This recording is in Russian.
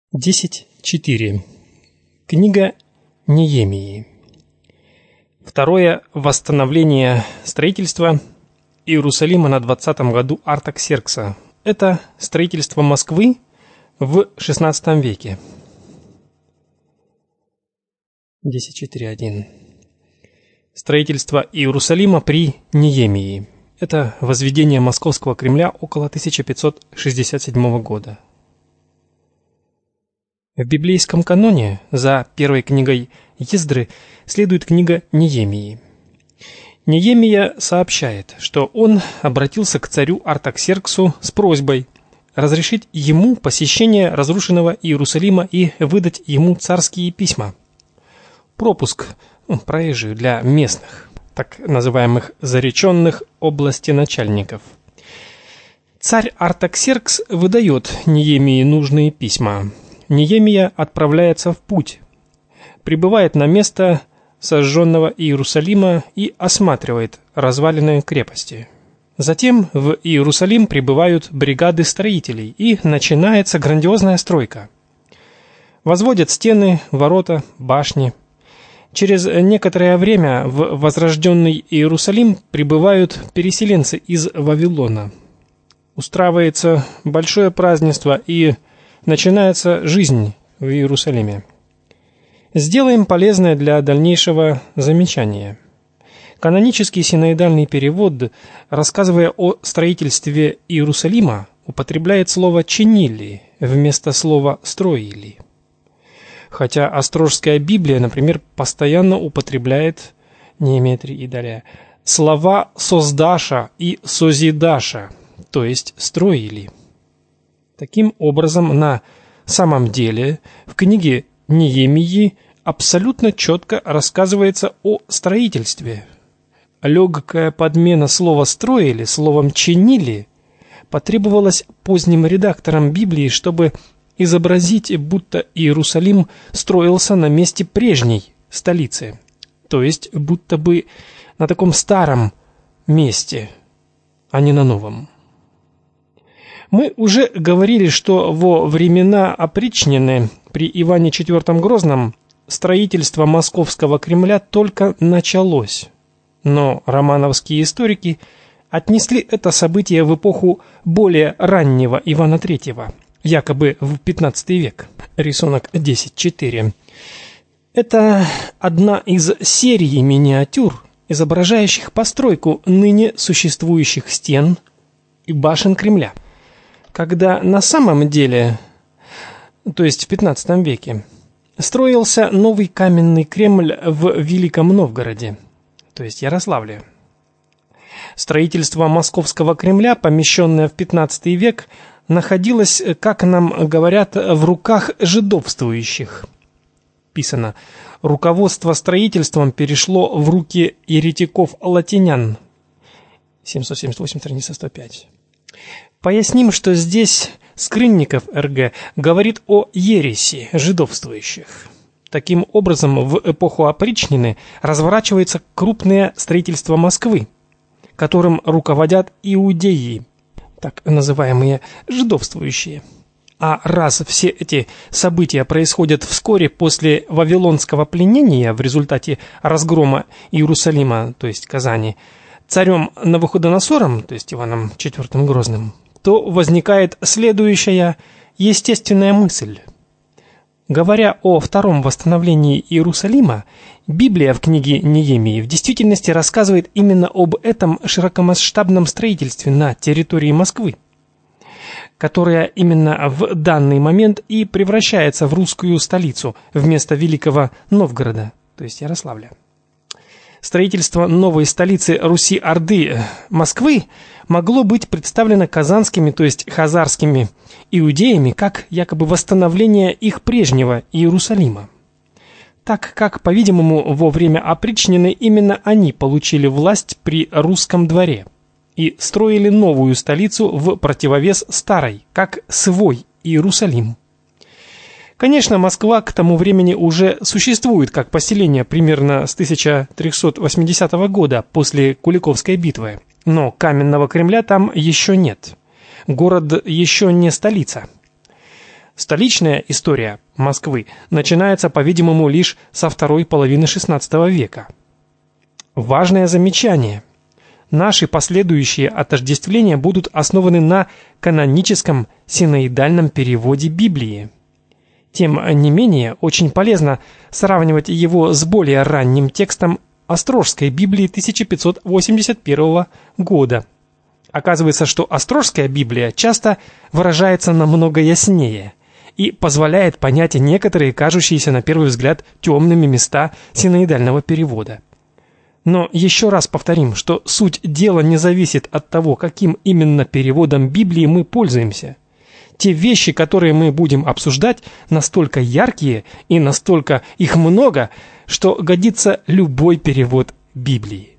10.4. Книга Неемии. Второе восстановление строительства Иерусалима на 20-м году Артаксеркса. Это строительство Москвы в XVI веке. 10.4.1. Строительство Иерусалима при Неемии. Это возведение Московского Кремля около 1567 года. В библейском каноне за первой книгой Ездры следует книга Неемии. Неемия сообщает, что он обратился к царю Артаксерксу с просьбой разрешить ему посещение разрушенного Иерусалима и выдать ему царские письма. Пропуск, проезжий для местных, так называемых зареченных областеначальников. Царь Артаксеркс выдает Неемии нужные письма. Неемия отправляется в путь, прибывает на место сожженного Иерусалима и осматривает развалины крепости. Затем в Иерусалим прибывают бригады строителей, и начинается грандиозная стройка. Возводят стены, ворота, башни. Через некоторое время в возрожденный Иерусалим прибывают переселенцы из Вавилона. Устраивается большое празднество, и начинается жизнь в Иерусалиме. Сделаем полезное для дальнейшего замечание. Канонический синоидальный перевод, рассказывая о строительстве Иерусалима, употребляет слово «чинили» вместо слова «строили». Хотя Острожская Библия, например, постоянно употребляет, Нееметрий и далее, слова «создаша» и «созидаша», то есть «строили». Таким образом, на самом деле, в книге Неемии абсолютно четко рассказывается о строительстве. Легкая подмена слова «строили» словом «чинили» потребовалась поздним редакторам Библии, чтобы изобразить, будто Иерусалим строился на месте прежней столицы, то есть будто бы на таком старом месте, а не на новом. Мы уже говорили, что во времена опричнины при Иване IV Грозном строительство Московского Кремля только началось, но романовские историки отнесли это событие в эпоху более раннего Ивана III, якобы в XV век. Рисунок 10.4. Это одна из серий миниатюр, изображающих постройку ныне существующих стен и башен Кремля. Когда на самом деле, то есть в XV веке, строился новый каменный Кремль в Великом Новгороде, то есть Ярославле. Строительство Московского Кремля, помещенное в XV век, находилось, как нам говорят, в руках жидовствующих. Писано: руководство строительством перешло в руки еретиков-латинян. 778, страница 105. Поясним, что здесь Скрынников Р.Г. говорит о ереси жидовствующих. Таким образом, в эпоху опричнины разворачивается крупное строительство Москвы, которым руководят иудеи, так называемые жидовствующие. А раз все эти события происходят вскоре после вавилонского пленения в результате разгрома Иерусалима, то есть Казани, царем Навуходоносором, то есть Иваном IV Грозным, то возникает следующая естественная мысль. Говоря о втором восстановлении Иерусалима, Библия в книге Неемии в действительности рассказывает именно об этом широкомасштабном строительстве на территории Москвы, которая именно в данный момент и превращается в русскую столицу вместо Великого Новгорода, то есть Ярославля. Строительство новой столицы Руси-Орды Москвы могло быть представлено казанскими, то есть хазарскими иудеями, как якобы восстановление их прежнего Иерусалима. Так как, по-видимому, во время опричнины именно они получили власть при русском дворе и строили новую столицу в противовес старой, как свой Иерусалим. Конечно, Москва к тому времени уже существует как поселение примерно с 1380 года после Куликовской битвы, но каменного Кремля там еще нет. Город еще не столица. Столичная история Москвы начинается, по-видимому, лишь со второй половины XVI века. Важное замечание. Наши последующие отождествления будут основаны на каноническом синоидальном переводе Библии. Тем не менее, очень полезно сравнивать его с более ранним текстом Острожской Библии 1581 года. Оказывается, что Острожская Библия часто выражается намного яснее и позволяет понять некоторые кажущиеся на первый взгляд темными места синоидального перевода. Но еще раз повторим, что суть дела не зависит от того, каким именно переводом Библии мы пользуемся. Те вещи, которые мы будем обсуждать, настолько яркие и настолько их много, что годится любой перевод Библии.